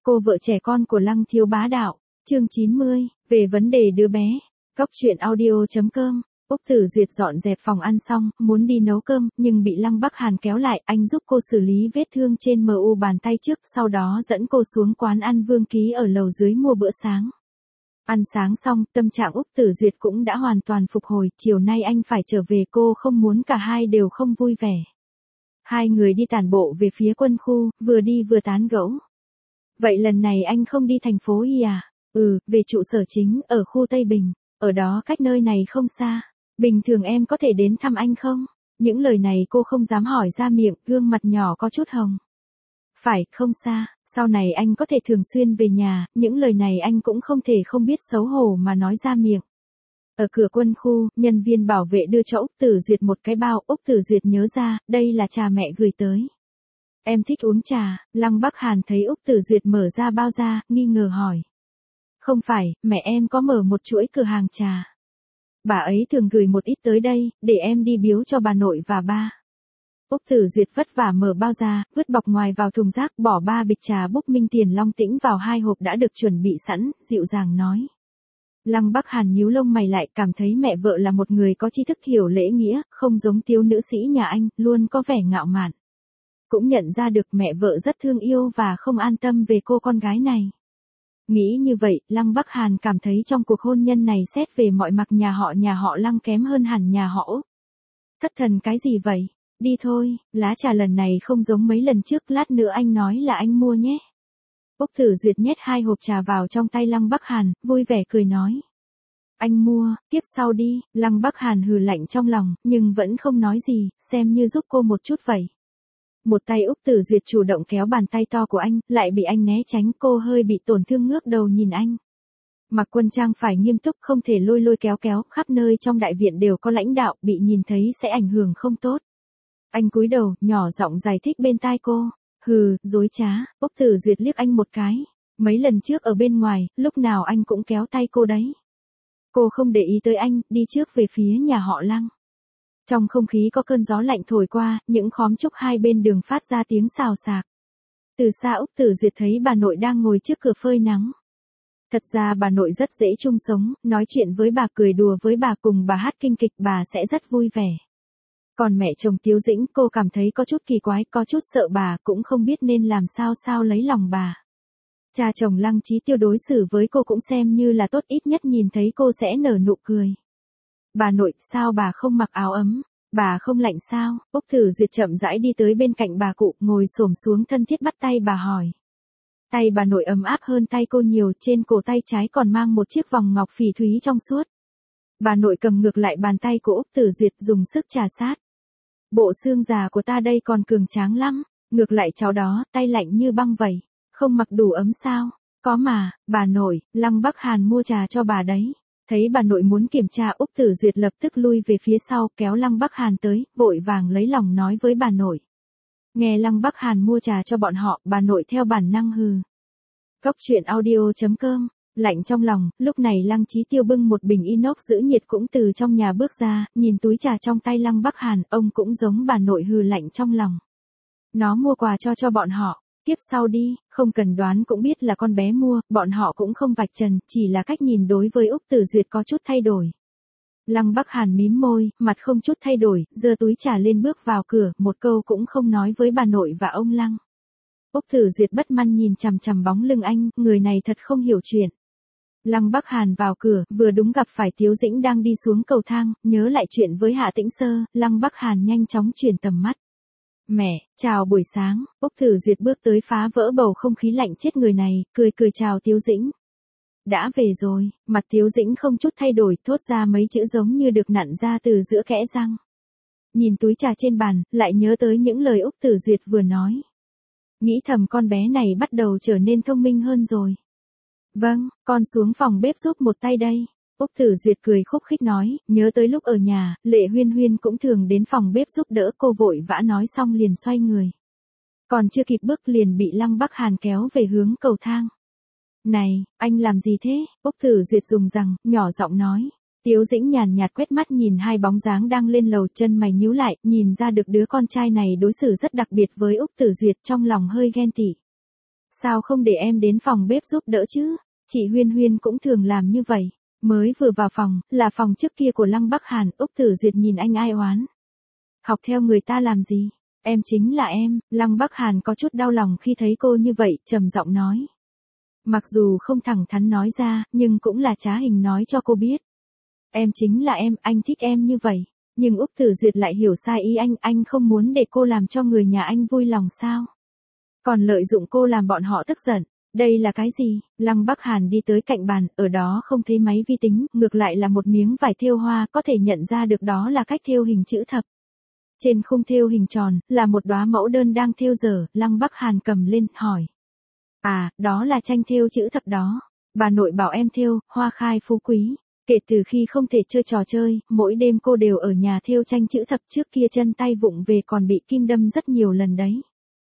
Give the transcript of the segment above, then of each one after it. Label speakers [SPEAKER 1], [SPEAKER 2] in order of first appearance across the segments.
[SPEAKER 1] Cô vợ trẻ con của Lăng Thiếu Bá Đạo, chương 90, về vấn đề đứa bé. Cóc truyện audio.com. Úc Tử Duyệt dọn dẹp phòng ăn xong, muốn đi nấu cơm, nhưng bị Lăng Bắc Hàn kéo lại, anh giúp cô xử lý vết thương trên mu bàn tay trước, sau đó dẫn cô xuống quán ăn Vương Ký ở lầu dưới mua bữa sáng. Ăn sáng xong, tâm trạng Úc Tử Duyệt cũng đã hoàn toàn phục hồi, chiều nay anh phải trở về, cô không muốn cả hai đều không vui vẻ. Hai người đi tản bộ về phía quân khu, vừa đi vừa tán gẫu. Vậy lần này anh không đi thành phố Y à? Về trụ sở chính, ở khu Tây Bình, ở đó cách nơi này không xa. Bình thường em có thể đến thăm anh không? Những lời này cô không dám hỏi ra miệng, gương mặt nhỏ có chút hồng. Phải, không xa, sau này anh có thể thường xuyên về nhà, những lời này anh cũng không thể không biết xấu hổ mà nói ra miệng. Ở cửa quân khu, nhân viên bảo vệ đưa cho Úc Tử Duyệt một cái bao, Úc Tử Duyệt nhớ ra, đây là trà mẹ gửi tới. Em thích uống trà. Lăng Bắc Hàn thấy Úc Tử Duyệt mở ra bao ra, nghi ngờ hỏi. Không phải, mẹ em có mở một chuỗi cửa hàng trà. Bà ấy thường gửi một ít tới đây, để em đi biếu cho bà nội và ba. Úc Tử Duyệt vất vả mở bao ra, vứt bọc ngoài vào thùng rác, bỏ 3 bịch trà Búc Minh Tiền Long Tĩnh vào 2 hộp đã được chuẩn bị sẵn, dịu dàng nói. Lăng Bắc Hàn nhíu lông mày lại, cảm thấy mẹ vợ là một người có tri thức hiểu lễ nghĩa, không giống thiếu nữ sĩ nhà anh, luôn có vẻ ngạo mạn. Cũng nhận ra được mẹ vợ rất thương yêu và không an tâm về cô con gái này. Nghĩ như vậy, Lăng Bắc Hàn cảm thấy trong cuộc hôn nhân này xét về mọi mặt nhà họ Lăng kém hơn hẳn nhà họ Úc. Thất thần cái gì vậy? Đi thôi, lá trà lần này không giống mấy lần trước, lát nữa anh nói là anh mua nhé. Úc Tử Duyệt nhét 2 hộp trà vào trong tay Lăng Bắc Hàn, vui vẻ cười nói. Anh mua, tiếp sau đi. Lăng Bắc Hàn hừ lạnh trong lòng, nhưng vẫn không nói gì, xem như giúp cô một chút vậy. Một tay Úc Tử Duyệt chủ động kéo bàn tay to của anh, lại bị anh né tránh, cô hơi bị tổn thương ngước đầu nhìn anh. Mặc quân trang phải nghiêm túc, không thể lôi lôi kéo kéo, khắp nơi trong đại viện đều có lãnh đạo, bị nhìn thấy sẽ ảnh hưởng không tốt. Anh cúi đầu, nhỏ giọng giải thích bên tai cô. Dối trá. Úc Tử Duyệt liếc anh một cái. Mấy lần trước ở bên ngoài, lúc nào anh cũng kéo tay cô đấy. Cô không để ý tới anh, đi trước về phía nhà họ Lăng. Trong không khí có cơn gió lạnh thổi qua, những khóm trúc hai bên đường phát ra tiếng xào xạc. Từ xa Úc Tử Duyệt thấy bà nội đang ngồi trước cửa phơi nắng. Thật ra bà nội rất dễ chung sống, nói chuyện với bà, cười đùa với bà, cùng bà hát kinh kịch, bà sẽ rất vui vẻ. Còn mẹ chồng Tiếu Dĩnh, cô cảm thấy có chút kỳ quái, có chút sợ bà, cũng không biết nên làm sao lấy lòng bà. Cha chồng Lăng Chí Tiêu đối xử với cô cũng xem như là tốt, ít nhất nhìn thấy cô sẽ nở nụ cười. Bà nội, sao bà không mặc áo ấm? Bà không lạnh sao? Úc Tử Duyệt chậm rãi đi tới bên cạnh bà cụ, ngồi xổm xuống thân thiết bắt tay bà hỏi. Tay bà nội ấm áp hơn tay cô nhiều, trên cổ tay trái còn mang một chiếc vòng ngọc phỉ thúy trong suốt. Bà nội cầm ngược lại bàn tay của Úc Tử Duyệt, dùng sức trà sát. Bộ xương già của ta đây còn cường tráng lắm, ngược lại cháu đó, tay lạnh như băng vậy, không mặc đủ ấm sao? Có mà, bà nội, Lăng Bắc Hàn mua trà cho bà đấy. Thấy bà nội muốn kiểm tra, Úc Tử Duyệt lập tức lui về phía sau, kéo Lăng Bắc Hàn tới, vội vàng lấy lòng nói với bà nội. Nghe Lăng Bắc Hàn mua trà cho bọn họ, bà nội theo bản năng hừ. Cóc truyện audio.com. Lạnh trong lòng, lúc này Lăng Chí Tiêu bưng một bình inox giữ nhiệt cũng từ trong nhà bước ra, nhìn túi trà trong tay Lăng Bắc Hàn, ông cũng giống bà nội hừ lạnh trong lòng. Nó mua quà cho bọn họ. Tiếp sau đi, không cần đoán cũng biết là con bé mua, bọn họ cũng không vạch trần, chỉ là cách nhìn đối với Úc Tử Duyệt có chút thay đổi. Lăng Bắc Hàn mím môi, mặt không chút thay đổi, giơ túi trà lên bước vào cửa, một câu cũng không nói với bà nội và ông Lăng. Úc Tử Duyệt bất mãn nhìn chằm chằm bóng lưng anh, người này thật không hiểu chuyện. Lăng Bắc Hàn vào cửa, vừa đúng gặp phải Tiếu Dĩnh đang đi xuống cầu thang, nhớ lại chuyện với Hạ Tĩnh Sơ, Lăng Bắc Hàn nhanh chóng chuyển tầm mắt. Mẹ, chào buổi sáng. Úc Tử Duyệt bước tới phá vỡ bầu không khí lạnh chết người này, cười chào Tiếu Dĩnh. Đã về rồi. Mặt Tiếu Dĩnh không chút thay đổi, thốt ra mấy chữ giống như được nặn ra từ giữa kẽ răng. Nhìn túi trà trên bàn, lại nhớ tới những lời Úc Tử Duyệt vừa nói. Nghĩ thầm con bé này bắt đầu trở nên thông minh hơn rồi. Vâng, con xuống phòng bếp giúp một tay đây. Úc Tử Duyệt cười khúc khích nói, nhớ tới lúc ở nhà, Lệ Huyên Huyên cũng thường đến phòng bếp giúp đỡ, cô vội vã nói xong liền xoay người. Còn chưa kịp bước liền bị Lăng Bắc Hàn kéo về hướng cầu thang. Này, anh làm gì thế? Úc Tử Duyệt dùng rằng, nhỏ giọng nói. Tiếu Dĩnh nhàn nhạt quét mắt nhìn hai bóng dáng đang lên lầu, chân mày nhíu lại, nhìn ra được đứa con trai này đối xử rất đặc biệt với Úc Tử Duyệt, trong lòng hơi ghen tị. Sao không để em đến phòng bếp giúp đỡ chứ? Chị Huyên Huyên cũng thường làm như vậy. Mới vừa vào phòng, là phòng trước kia của Lăng Bắc Hàn, Úc Tử Duyệt nhìn anh ai oán. Học theo người ta làm gì? Em chính là em, Lăng Bắc Hàn có chút đau lòng khi thấy cô như vậy, trầm giọng nói. Mặc dù không thẳng thắn nói ra, nhưng cũng là trá hình nói cho cô biết. Em chính là em, anh thích em như vậy. Nhưng Úc Tử Duyệt lại hiểu sai ý anh không muốn để cô làm cho người nhà anh vui lòng sao? Còn lợi dụng cô làm bọn họ tức giận. Đây là cái gì? Lăng Bắc Hàn đi tới cạnh bàn, ở đó không thấy máy vi tính, ngược lại là một miếng vải thêu hoa, có thể nhận ra được đó là cách thêu hình chữ thập. Trên khung thêu hình tròn, là một đóa mẫu đơn đang thêu dở, Lăng Bắc Hàn cầm lên, hỏi. À, đó là tranh thêu chữ thập đó. Bà nội bảo em thêu, hoa khai phú quý. Kể từ khi không thể chơi trò chơi, mỗi đêm cô đều ở nhà thêu tranh chữ thập, trước kia chân tay vụng về còn bị kim đâm rất nhiều lần đấy.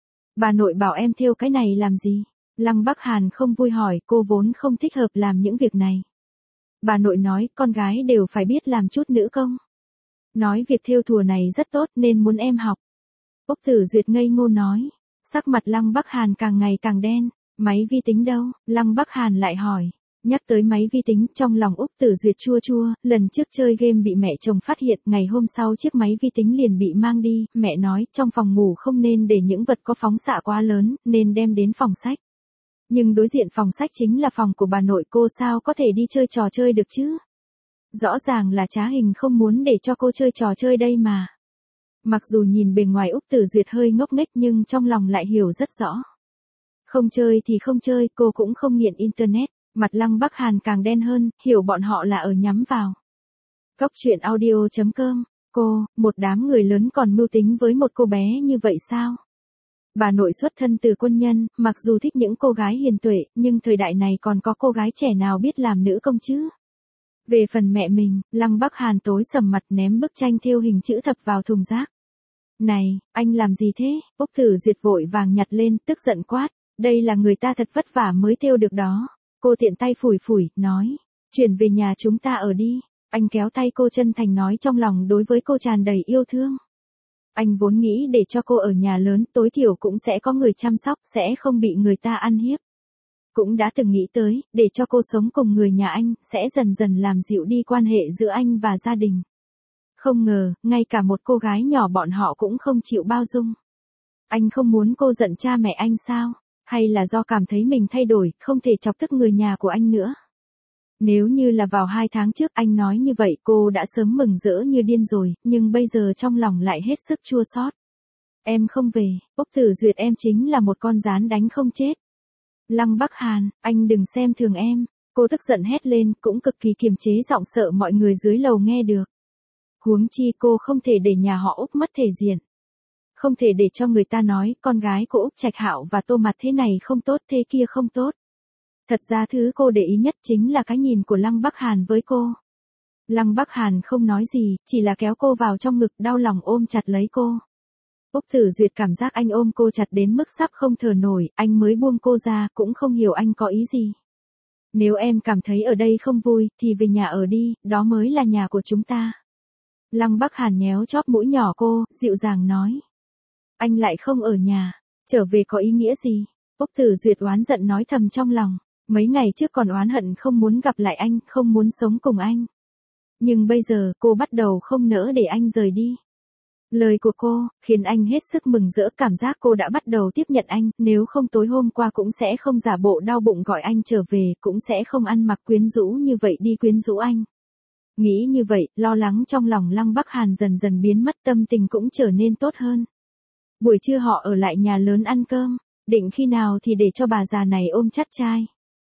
[SPEAKER 1] Bà nội bảo em thêu cái này làm gì? Lăng Bắc Hàn không vui hỏi, cô vốn không thích hợp làm những việc này. Bà nội nói, con gái đều phải biết làm chút nữ công. Nói việc thêu thùa này rất tốt nên muốn em học. Úc Tử Duyệt ngây ngô nói. Sắc mặt Lăng Bắc Hàn càng ngày càng đen. Máy vi tính đâu? Lăng Bắc Hàn lại hỏi. Nhắc tới máy vi tính, trong lòng Úc Tử Duyệt chua chua, lần trước chơi game bị mẹ chồng phát hiện, ngày hôm sau chiếc máy vi tính liền bị mang đi, mẹ nói, trong phòng ngủ không nên để những vật có phóng xạ quá lớn, nên đem đến phòng sách. Nhưng đối diện phòng sách chính là phòng của bà nội, cô sao có thể đi chơi trò chơi được chứ? Rõ ràng là trá hình không muốn để cho cô chơi trò chơi đây mà. Mặc dù nhìn bề ngoài Úc Tử Duyệt hơi ngốc nghếch nhưng trong lòng lại hiểu rất rõ. Không chơi thì không chơi, cô cũng không nghiện internet. Mặt Lăng Bắc Hàn càng đen hơn, hiểu bọn họ là ở nhắm vào. Cốc truyện audio.com, cô, một đám người lớn còn mưu tính với một cô bé như vậy sao? Bà nội xuất thân từ quân nhân, mặc dù thích những cô gái hiền tuệ, nhưng thời đại này còn có cô gái trẻ nào biết làm nữ công chứ? Về phần mẹ mình, Lăng Bắc Hàn tối sầm mặt ném bức tranh thêu hình chữ thập vào thùng rác. Này, anh làm gì thế? Úc Tử Duyệt vội vàng nhặt lên, tức giận quát. Đây là người ta thật vất vả mới thêu được đó. Cô tiện tay phủi phủi, nói. Chuyển về nhà chúng ta ở đi. Anh kéo tay cô chân thành nói trong lòng đối với cô tràn đầy yêu thương. Anh vốn nghĩ để cho cô ở nhà lớn tối thiểu cũng sẽ có người chăm sóc, sẽ không bị người ta ăn hiếp. Cũng đã từng nghĩ tới, để cho cô sống cùng người nhà anh, sẽ dần dần làm dịu đi quan hệ giữa anh và gia đình. Không ngờ, ngay cả một cô gái nhỏ bọn họ cũng không chịu bao dung. Anh không muốn cô giận cha mẹ anh sao? Hay là do cảm thấy mình thay đổi, không thể chọc tức người nhà của anh nữa? Nếu như là vào 2 tháng trước anh nói như vậy cô đã sớm mừng rỡ như điên rồi, nhưng bây giờ trong lòng lại hết sức chua xót. Em không về, Úc Tử Duyệt em chính là một con gián đánh không chết. Lăng Bắc Hàn, anh đừng xem thường em. Cô tức giận hét lên, cũng cực kỳ kiềm chế giọng sợ mọi người dưới lầu nghe được. Huống chi cô không thể để nhà họ Úc mất thể diện. Không thể để cho người ta nói con gái của Úc Trạch Hạo và Tô Mặt thế này không tốt thế kia không tốt. Thật ra thứ cô để ý nhất chính là cái nhìn của Lăng Bắc Hàn với cô. Lăng Bắc Hàn không nói gì, chỉ là kéo cô vào trong ngực đau lòng ôm chặt lấy cô. Úc Tử Duyệt cảm giác anh ôm cô chặt đến mức sắp không thở nổi, anh mới buông cô ra, cũng không hiểu anh có ý gì. Nếu em cảm thấy ở đây không vui, thì về nhà ở đi, đó mới là nhà của chúng ta. Lăng Bắc Hàn nhéo chóp mũi nhỏ cô, dịu dàng nói. Anh lại không ở nhà, trở về có ý nghĩa gì? Úc Tử Duyệt oán giận nói thầm trong lòng, mấy ngày trước còn oán hận không muốn gặp lại anh, không muốn sống cùng anh. Nhưng bây giờ cô bắt đầu không nỡ để anh rời đi. Lời của cô, khiến anh hết sức mừng rỡ, cảm giác cô đã bắt đầu tiếp nhận anh, nếu không tối hôm qua cũng sẽ không giả bộ đau bụng gọi anh trở về, cũng sẽ không ăn mặc quyến rũ như vậy đi quyến rũ anh. Nghĩ như vậy, lo lắng trong lòng Lăng Bắc Hàn dần dần biến mất, tâm tình cũng trở nên tốt hơn. Buổi trưa họ ở lại nhà lớn ăn cơm, định khi nào thì để cho bà già này ôm chắt trai.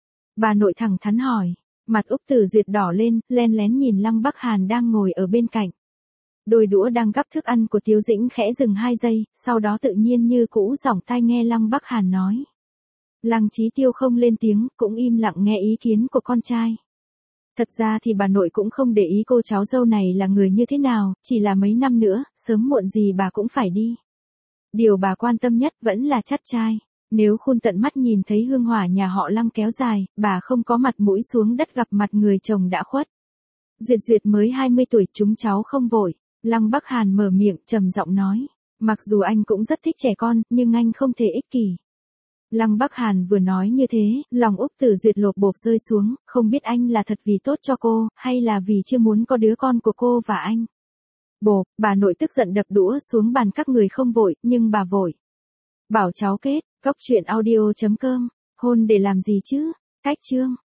[SPEAKER 1] Bà nội thẳng thắn hỏi, mặt Úc Tử Duyệt đỏ lên, len lén nhìn Lăng Bắc Hàn đang ngồi ở bên cạnh. Đôi đũa đang gắp thức ăn của Tiếu Dĩnh khẽ dừng 2 giây, sau đó tự nhiên như cũ giỏng tai nghe Lăng Bắc Hàn nói. Lăng Chí Tiêu không lên tiếng, cũng im lặng nghe ý kiến của con trai. Thật ra thì bà nội cũng không để ý cô cháu dâu này là người như thế nào, chỉ là mấy năm nữa, sớm muộn gì bà cũng phải đi. Điều bà quan tâm nhất vẫn là chắt trai. Nếu khôn tận mắt nhìn thấy hương hỏa nhà họ Lăng kéo dài, bà không có mặt mũi xuống đất gặp mặt người chồng đã khuất. Duyệt Duyệt mới 20 tuổi, chúng cháu không vội. Lăng Bắc Hàn mở miệng trầm giọng nói. Mặc dù anh cũng rất thích trẻ con, nhưng anh không thể ích kỷ. Lăng Bắc Hàn vừa nói như thế, lòng Úc Tử Duyệt lột bộp rơi xuống, không biết anh là thật vì tốt cho cô, hay là vì chưa muốn có đứa con của cô và anh. Bộp, bà nội tức giận đập đũa xuống bàn, các người không vội, nhưng bà vội. Bảo cháu kết, cốc truyện audio.com, hôn để làm gì chứ, cách chương.